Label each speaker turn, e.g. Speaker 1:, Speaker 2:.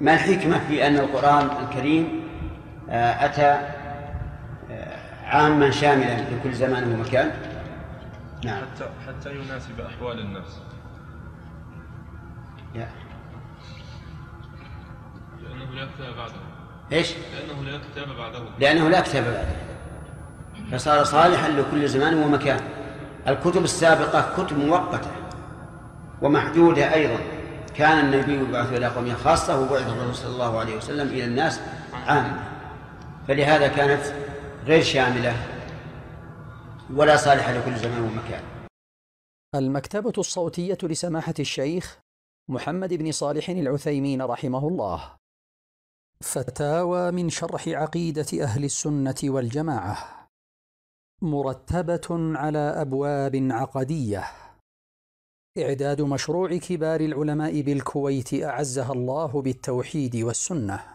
Speaker 1: ما الحكمة في أن القرآن الكريم أتى عاما شاملا لكل زمان ومكان؟
Speaker 2: نعم. حتى يناسب أحوال الناس. لأنه لا كتاب بعده.
Speaker 1: إيش؟
Speaker 2: لأنه لا كتاب بعده.
Speaker 1: لأنه لا كتاب بعده، فصار صالحا لكل زمان ومكان. الكتب السابقة كتب مؤقتة ومحدودة أيضا، كان النبي يبعث إلى قوم خاصة وبعث الرسول صلى الله عليه وسلم إلى الناس عامة، فلهذا كانت غير شاملة ولا صالحة لكل زمان ومكان.
Speaker 3: المكتبة الصوتية لسماحة الشيخ محمد بن صالح العثيمين رحمه الله. فتاوى من شرح عقيدة أهل السنة والجماعة، مرتبة على أبواب عقدية. إعداد مشروع كبار العلماء بالكويت أعزها الله بالتوحيد والسنة.